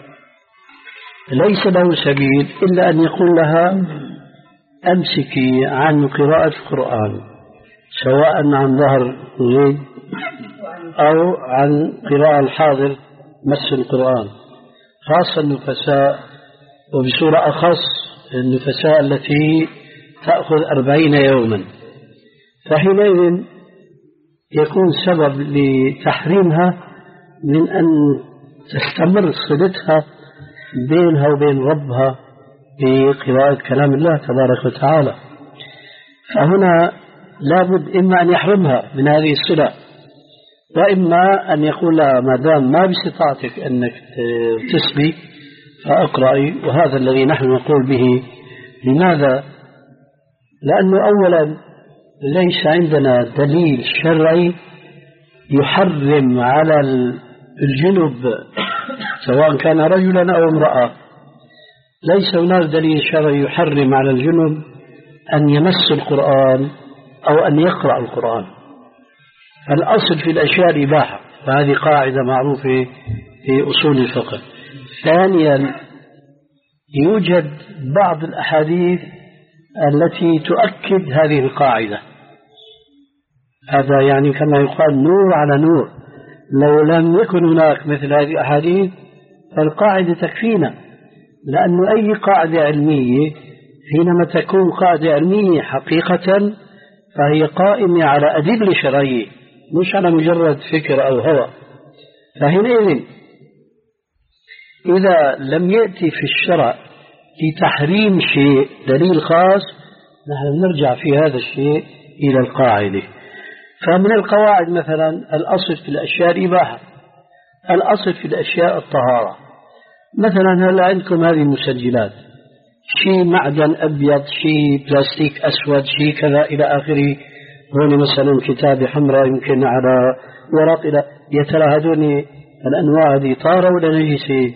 ليس له سبيل إلا أن يقول لها أمسكي عن قراءة القرآن، سواء عن ظهر غيب أو عن قراءة الحاضر مس القرآن، خاصة النفساء، وبصورة أخص النفساء التي تأخذ أربعين يوما، فحينئذ يكون سبب لتحريمها من أن تستمر صلتها بينها وبين ربها بقراءة كلام الله تبارك وتعالى. فهنا لابد إما أن يحرمها من هذه الصلة، وإما أن يقول لها ما دام ما باستطاعتك أنك تسبي فأقرأي، وهذا الذي نحن نقول به. لماذا؟ لأنه أولا ليس عندنا دليل شرعي يحرم على الجنب سواء كان رجلا أو امرأة، ليس هناك دليل شرعي يحرم على الجنب أن يمس القرآن أو أن يقرأ القرآن. الأصل في الأشياء الإباحة، وهذه قاعدة معروفة في أصول الفقه. ثانيا يوجد بعض الأحاديث التي تؤكد هذه القاعدة، هذا يعني كما يقال نور على نور. لو لم يكن هناك مثل هذه الأحاديث فالقاعدة تكفينا، لأن أي قاعدة علمية حينما تكون قاعدة علمية حقيقة فهي قائمة على أدلة شرعية مش على مجرد فكر أو هوى. فحينئذ إذا لم يأتي في الشرع لتحريم شيء دليل خاص نحن نرجع في هذا الشيء إلى القاعدة. فمن القواعد مثلا الأصل في الأشياء الإباحة، الأصل في الأشياء الطهارة. مثلا هل عندكم هذه المسجلات شيء معدن أبيض، شيء بلاستيك أسود، شيء كذا إلى آخره، هون مثلا كتابة حمراء يمكن على ورق إلى، يا ترى هذول الأنواع هذه طاهرة ولا نجسة؟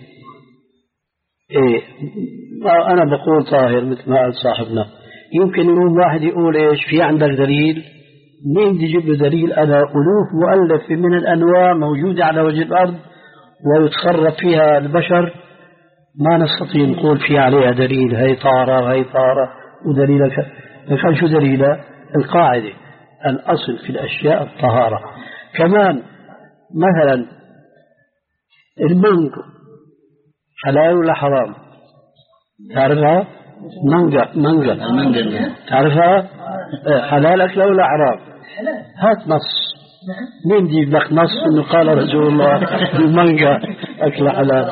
إيه أنا بقول طاهر مثل ما قال صاحبنا. يمكن يقول واحد يقول إيش في عندك دليل؟ مين بدي يجيب له دليل؟ أنا ألوف مؤلفة من الأنواع موجودة على وجه الأرض ويتصرف فيها البشر، ما نستطيع نقول في عليها دليل هي طارة هي طارة ودليلك. فكان شو دليلها؟ القاعدة الأصل في الأشياء الطهارة. كمان مثلا المانجا حلال ولا حرام؟ تعرفها؟ مانجا مانجا تعرفها؟ حلال أكله ولا حرام؟ هات نص، مين يجيب لك نص إنه قال رسول الله المانجا أكل حلال؟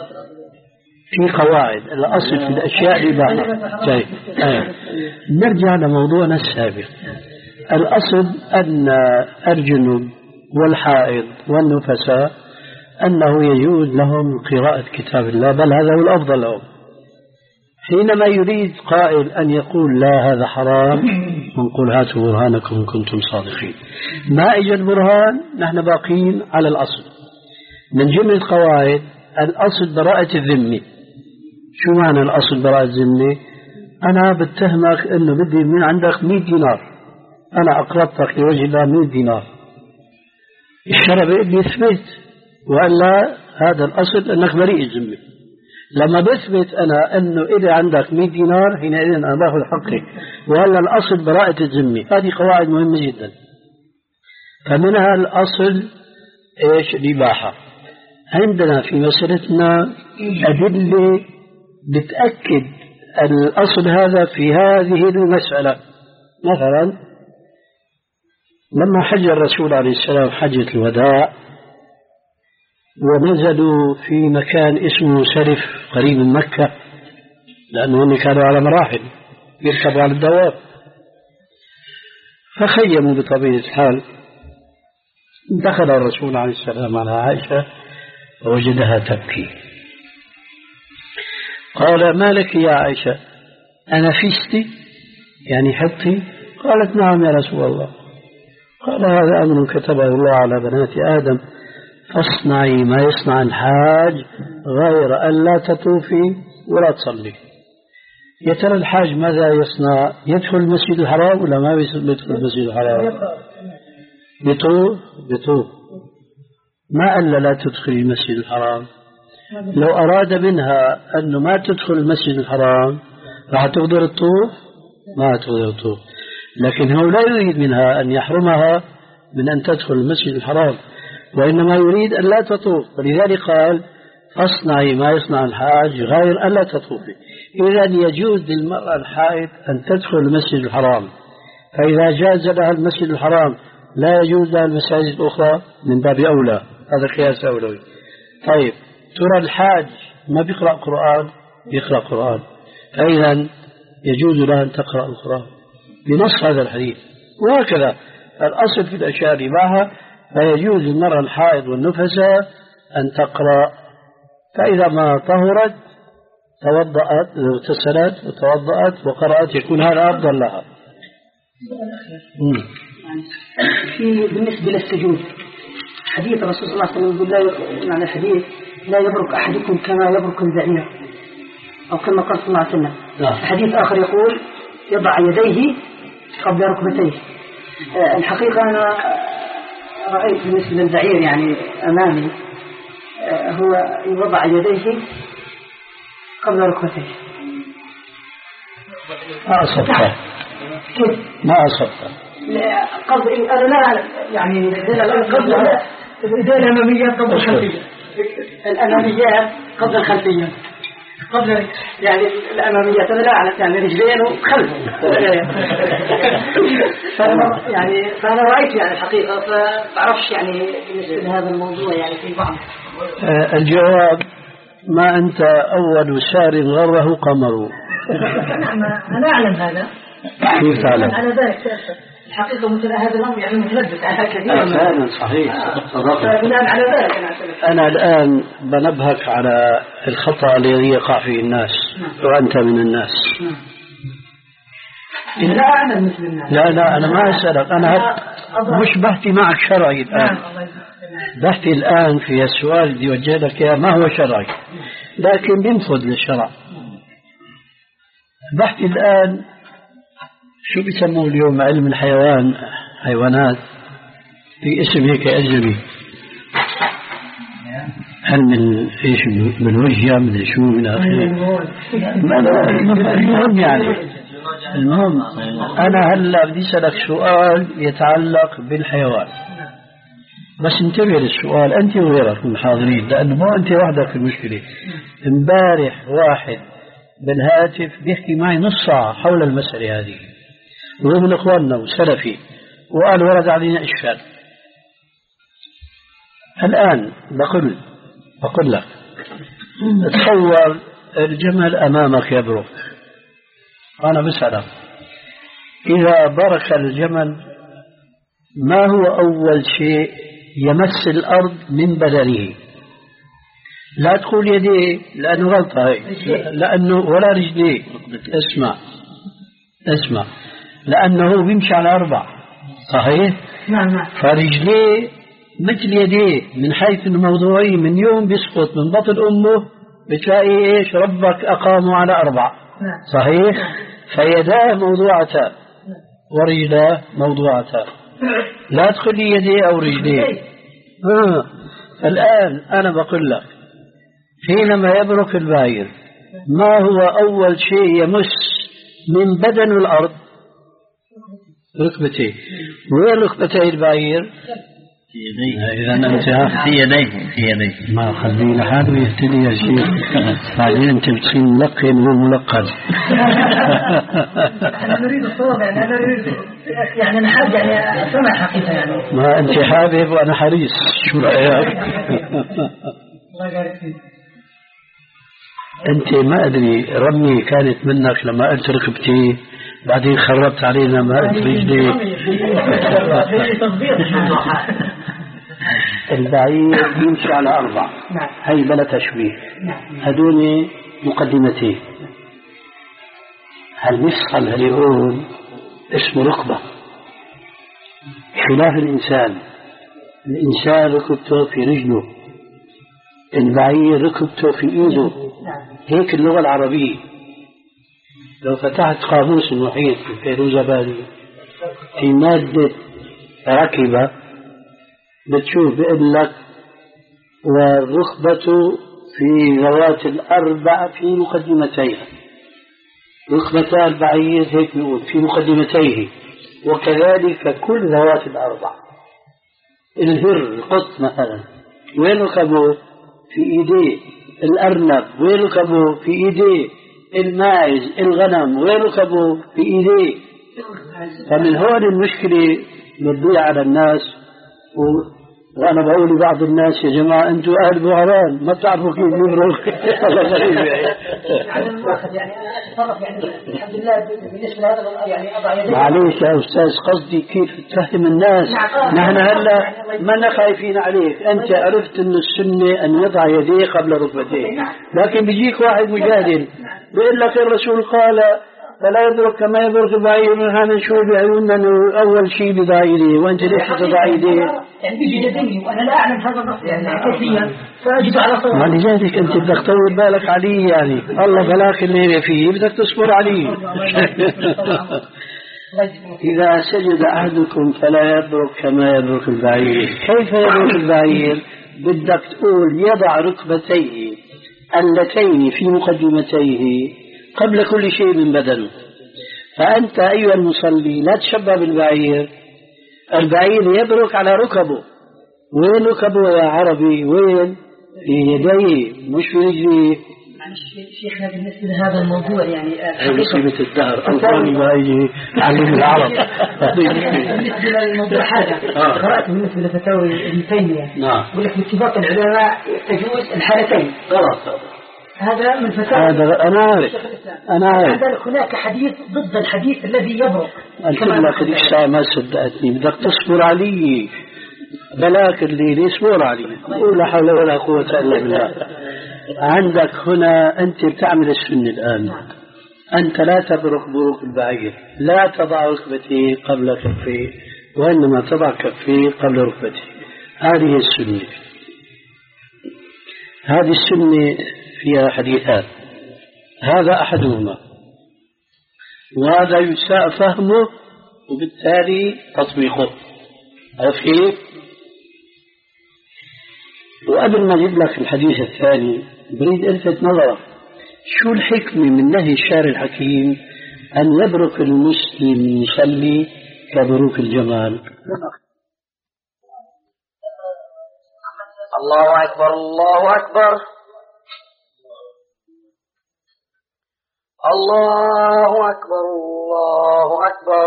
في قواعد الأصل في الأشياء الإباحة. طيب آه. نرجع لموضوعنا السابق. الأصل أن الجنوب والحائض والنفساء أنه يجوز لهم قراءة كتاب الله، بل هذا هو الأفضل لهم. حينما يريد قائل أن يقول لا هذا حرام نقول هاتوا برهانكم إن كنتم صادقين. ما إجد برهان نحن باقين على الأصل. من جملة القواعد الأصل براءة الذمة. شو معنى الأصل براءة الذمة؟ أنا بتهمك إنه بدي من عندك مئة دينار، أنا أقرضتك لوجه الله مئة دينار، الشرع بيثبت وإلا هذا الأصل أنك بريء الذمة. لما بثبت أنا أنه إذا عندك مئة دينار حينئذ أنا باخذ حقي، ولا الأصل براءة الذمة. هذه قواعد مهمة جدا. فمنها الأصل إيش؟ الإباحة. عندنا في مسألتنا أدلة بتأكد الأصل هذا في هذه المسألة. مثلا لما حج الرسول عليه السلام حجة الوداع ونزلوا في مكان اسمه سرف قريب من مكة، لأنهم كانوا على مراحل يركبوا على الدواب، فخيموا بطبيعة الحال. دخل الرسول عليه السلام على عائشة ووجدها تبكي. قال: ما لك يا عائشة؟ أنا فستي يعني حطي؟ قالت: نعم يا رسول الله. قال: هذا أمر كتبه الله على بنات آدم، فاصنعي ما يصنع الحاج غير أن لا تطوفي ولا تصلي. يا ترى الحاج ماذا يصنع؟ يدخل المسجد الحرام ولا ما يدخل المسجد الحرام؟ بطوف بطوف ما ألا لا تدخل المسجد الحرام. لو أراد منها أنه ما تدخل المسجد الحرام راح تقدر الطوف؟ ما تقدر الطوف. لكن هو لا يريد منها أن يحرمها من أن تدخل المسجد الحرام، وإنما يريد أن لا تطوف، ولذلك قال: فاصنعي ما يصنع الحاج غير أن لا تطوفي. إذا يجوز للمرأة الحائض أن تدخل المسجد الحرام، فإذا جاز لها المسجد الحرام لا يجوز لها المساجد الأخرى من باب أولى. هذا قياس أولوي. طيب ترى الحاج ما بيقرأ قرآن؟ بيقرأ قرآن، فإذا يجوز لها أن تقرأ القرآن بنص هذا الحديث. وهكذا الأصل في الأشياء الإباحة، فيجوز للمرأة الحائض والنفساء أن تقرأ، فإذا ما طهرت توضأت اغتسلت وتوضأت وقرأت يكون هذا أفضل لها. في بالنسبة للسجود حديث الرسول صلى الله عليه وسلم يقول لا، يعني الحديث لا يبرك أحدكم كما يبرك البعير، أو كما قال صلى الله عليه وسلم. حديث آخر يقول يضع يديه قبل ركبتيه. الحقيقة أنا رأيت بالنسبة للبعير يعني أمامي هو يضع يديه قبل ركبتيه. ما أصبت كيف؟ ما أصبت قصد أنا لا يعني قبل الإيدين الأمامية قبل الخلفية، الأماميات قبل الخلفية، قبل يعني الأماميات أنا لا أعرف يعني رجلين وخلف فأنا يعني فأنا رأيت يعني الحقيقة فبعرفش يعني بالنسبة لهذا الموضوع يعني في بعض. الجواب: ما أنت أول سار غره قمر. أنا أعلم هذا. كيف تعلم؟ أنا ذلك الحقيقة مثل هذا الأمر يعني متلبس على كثير. فعلا صحيح. بناء على ذلك أنا أنا الآن بنبهك على الخطأ الذي يقع فيه الناس وأنت من الناس. لا أعلم مثل الناس. لا لا أنا ما أسألك، أنا مش بحكي معك شرعي الآن، بحكي الآن في السؤال اللي وجه لك ما هو شرعي لكن بينفذ للشرع. بحكي الآن شو بيسموه اليوم علم الحيوان، حيوانات في اسم هيك أجنبي، علم ايش بالوجه من شو من آخره. المهم يعني المهم أنا هلا بدي أسألك سؤال يتعلق بالحيوان، بس انتبه للسؤال أنت وغيرك من الحاضرين، لأنه ما أنت وحدك في المشكلة. امبارح واحد بالهاتف بيحكي معي نص ساعة حول المسألة هذه، وهو من إخواننا وسلفي، وقال ورد علينا إشكال. الآن بقول بقول لك تصور الجمل أمامك يبرك، أنا بسألك إذا برك الجمل ما هو أول شيء يمس الأرض من بدنه؟ لا تقول يديه لأنه غلطة هي، لأنه ولا رجليه. اسمع اسمع لأنه بيمشي على أربع، صحيح؟ نعم. فرجليه مثل يديه من حيث الموضوعي، من يوم بيسقط من بطن أمه بتلاقي إيش ربك أقاموا على أربع، صحيح؟ فيداه موضوعتان ورجلاه موضوعتان، لا تقول لي يديه أو رجليه. آه. الآن أنا بقول لك حينما يبرك البعير ما هو أول شيء يمس من بدن الأرض؟ ركبتيه. وين ركبتي البعير؟ في يديه. إذا أنت في يديه في يديه. ما خليه لحاله يهتدي يا شيخ. بعدين أنت بتصير ملقن وملقن. أنا نريد الصواب يعني أنا نريد يعني أنا حابب يعني أسمع حقيقة يعني. ما أنت حابب وأنا حريص، شو رأيك؟ الله يبارك فيك. أنت ما أدري رمي كانت منك لما قلت ركبتي بعدين خربت علينا ما قلت رجلي. البعير يمشي على أربع، هي بلا تشبيه، هدول مقدمتين. هالمفصل اللي هون اسمه ركبة، خلاف الإنسان. الإنسان ركبته في رجله، البعير ركبته في إيده. هيك اللغة العربية. لو فتحت قاموس المحيط في فيروزابادي في مادة ركبة بتشوف بيقول لك والركبة في ذوات الأربع في مقدمتيها. ركبتا البعير هيك بيقول في مقدمتيه، وكذلك كل ذوات الأربع. الهر القط مثلا وين ركبه؟ في إيديه. الأرنب وين ركبه؟ في إيديه. الماعز الغنم وين ركبه؟ في إيديه. فمن هون المشكلة بتضيع على الناس. و... وأنا بقول لبعض الناس يا جماعة أنتم أهل بوهران ما بتعرفوا كيف يبرك. الله غريب يعني. يعني أنا أتصرف يعني الحمد لله بالنسبة لهذا يعني أضع يدي. معليش يا أستاذ، قصدي كيف تفهم الناس. نحن هلا ما خايفين عليك. أنت عرفت أن السنة أن يضع يديه قبل ركبتيه، لكن بيجيك واحد مجادل بيقول لك الرسول قال فلا يدرك كما يدرك البعير من هذا شو بعيوننا أنه أول شيء بضع يديه، وأنت ليش تضع يديه؟ يعني بيجي يديه وأنا لا أعلم هذا النص يعني كيفيا فأجد على صواب. ولذلك أنت بدك تطول بالك عليه يعني. الله بلاك اللي فيه بدك تصبر عليه. إذا سجد أحدكم فلا يدرك كما يدرك البعير. كيف يدرك البعير؟ بدك تقول يضع ركبتيه اللتين في مقدمتيه قبل كل شيء من بدنه. فأنت أيها المصلي لا تشبه بالبعير. البعير يبرك على ركبه. وين ركبه يا عربي؟ وين؟ في يديه مش في رجليه. شيخنا بالنسبة لهذا الموضوع يعني مصيبة الدهر ألفاني ما يجي علم العرب. بالنسبة للموضوع هذا قرأت بالنسبة لفتاوي ابن تيمية يقول لك باتفاق العلماء تجوز الحالتين. خلاص هذا من فتاوى. هذا أنا عارف أنا عارف. هناك حديث ضد الحديث الذي يبرك. قلت لك الإشاعة ما صدقتني. بدك تصبر علي. بلاك اللي يصبر علي. لا حول ولا قوة إلا بالله. عندك هنا أنت بتعمل السنة الآن. أنت لا تبرك بروك البعير. لا تضع ركبتي قبل كفي، وإنما تضع كفي قبل ركبتي. هذه السنة. هذه السنة فيها حديثان. هذا أحدهما، وهذا يساء فهمه وبالتالي تطبيقه. عرفت كيف؟ وقبل ما أجيب لك الحديث الثاني بريد ألفت نظرك شو الحكمة من نهي الشارع الحكيم أن يبرك المسلم المصلي كبروك الجمال. الله أكبر الله أكبر الله أكبر الله أكبر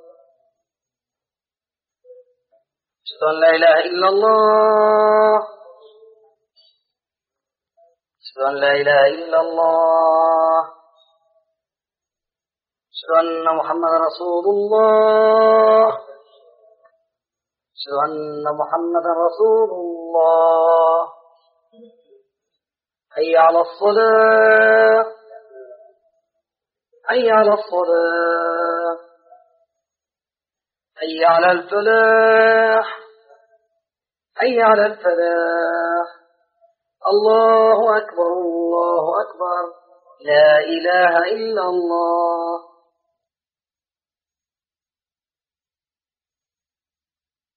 أشهد أن لا إله إلا الله أشهد أن لا إله إلا الله أشهد أن محمدا رسول الله أشهد أن محمدا رسول الله حي على الصلاة حي على الصلاة حي على الفلاح حي على الفلاح الله أكبر الله أكبر لا إله إلا الله.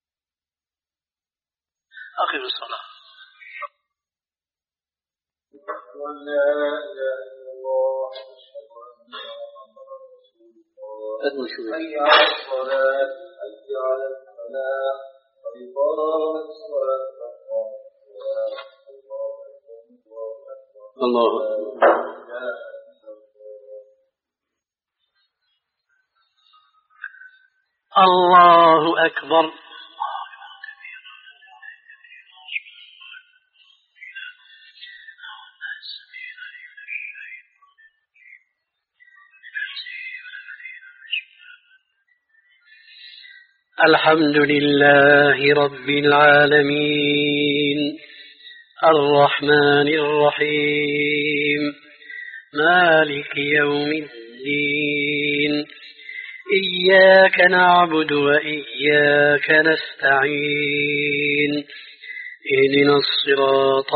أقم الصلاة. أن لا إله إلا الله أشهد أن محمدا رسول الله حي على الصلاة حي على الفلاح قد قامت الصلاة الله الله أكبر. الحمد لله رب العالمين الرحمن الرحيم مالك يوم الدين إياك نعبد وإياك نستعين اهدنا الصراط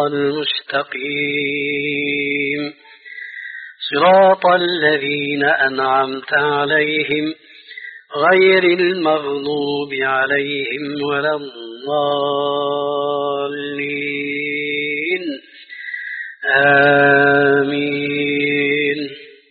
المستقيم صراط الذين أنعمت عليهم غير المغضوب عليهم ولا الضالين آمين.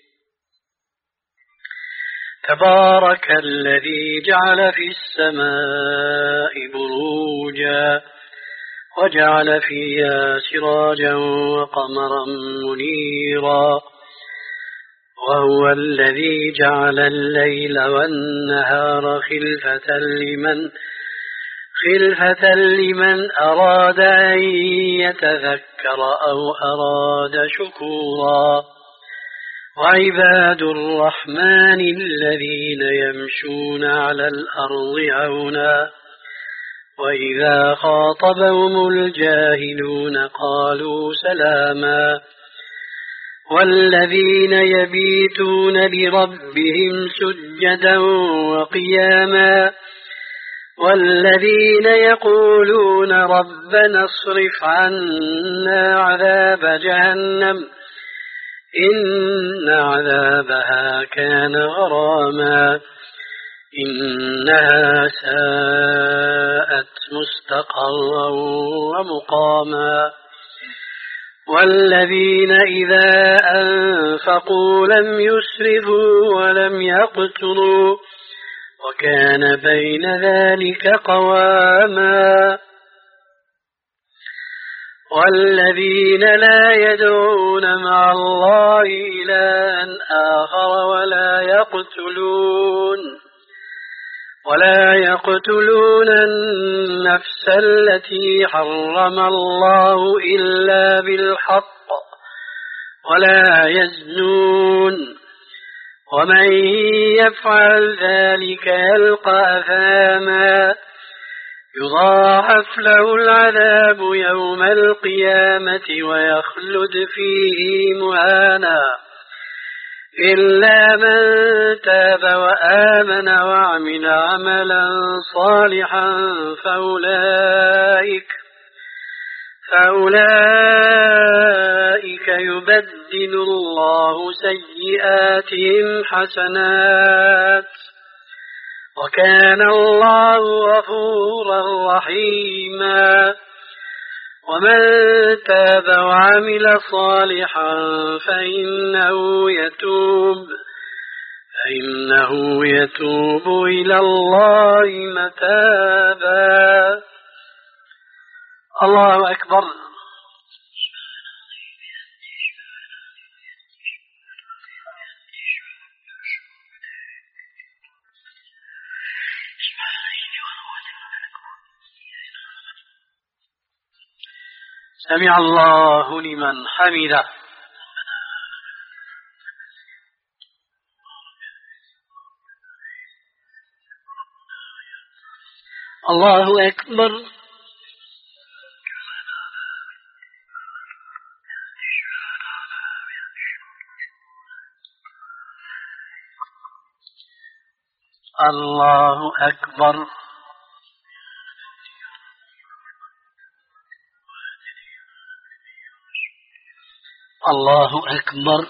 تبارك الذي جعل في السماء بروجا وجعل فيها سراجا وقمرا منيرا وهو الذي جعل الليل والنهار خلفة لمن خلفة لمن أراد أن يتذكر أو أراد شكورا. وعباد الرحمن الذين يمشون على الأرض هونا وإذا خاطبهم الجاهلون قالوا سلاما. والذين يبيتون لربهم سجدا وقياما والذين يقولون ربنا اصرف عنا عذاب جهنم إن عذابها كان غراما إنها ساءت مستقرا ومقاما. والذين إذا أنفقوا لم يسرفوا ولم يقتروا وكان بين ذلك قواما. والذين لا يدعون مع الله إلها آخر ولا يقتلون ولا يقتلون النفس التي حرم الله إلا بالحق ولا يزنون ومن يفعل ذلك يلقى أثاما يضاعف له العذاب يوم القيامة ويخلد فيه مهانا إلا من تاب وآمن وعمل عملا صالحا فأولئك فأولئك يبدل الله سيئاتهم حسنات وكان الله غفورا رحيما. ومن تاب وعمل صالحا فإنه يتوب فإنه يتوب إلى الله متابا. الله أكبر. سمع الله لمن حمده. الله أكبر. الله أكبر. الله أكبر.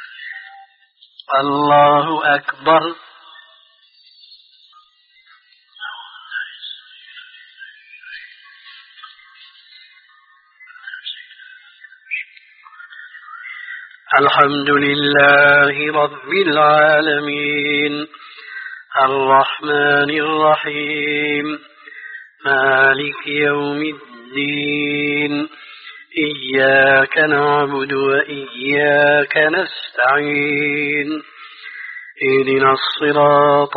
الله أكبر. الحمد لله رب العالمين الرحمن الرحيم مالك يوم الدين إياك نعبد وإياك نستعين اهدنا الصراط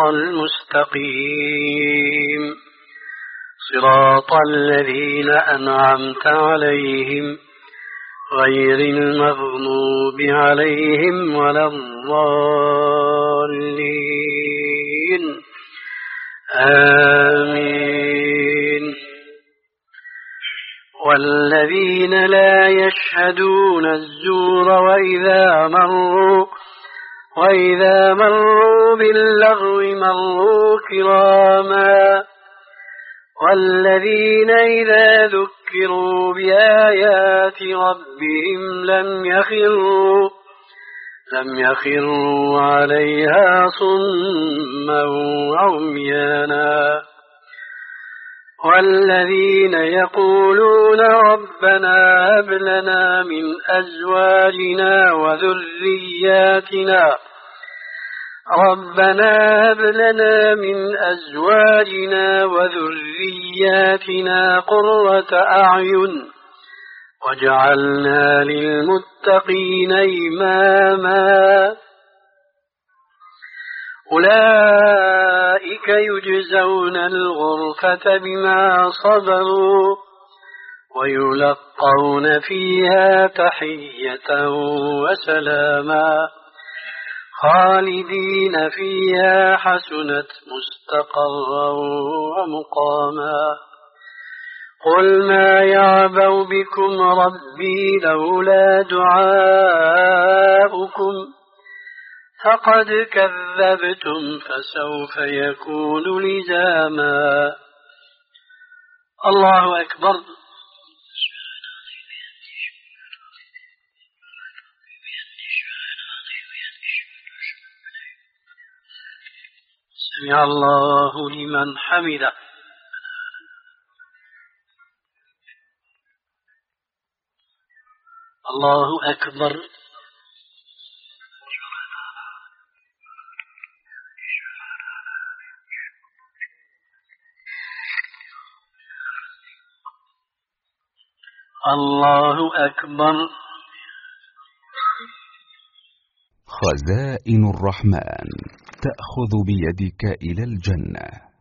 المستقيم صراط الذين أنعمت عليهم غير المغضوب عليهم ولا الضالين آمين. والذين لا يشهدون الزور وإذا مروا وإذا مروا باللغو مروا كراما والذين إذا ذكروا بآيات ربهم لم يخروا لم يخروا عليها صما وعميانا والذين يقولون ربنا هب لنا من أزواجنا وذرياتنا ربنا هب لنا من أزواجنا وذرياتنا قرة أعين واجعلنا للمتقين إماما أولئك يجزون الغرفة بما صبروا ويلقون فيها تحية وسلاما خالدين فيها حسنت مستقرا ومقاما قل ما يعبأ بكم ربي لولا دعاؤكم فقد كذبتم فسوف يكون لزاما. الله أكبر. سمع الله لمن حمده. الله أكبر. الله أكبر. خزائن الرحمن تأخذ بيدك إلى الجنة.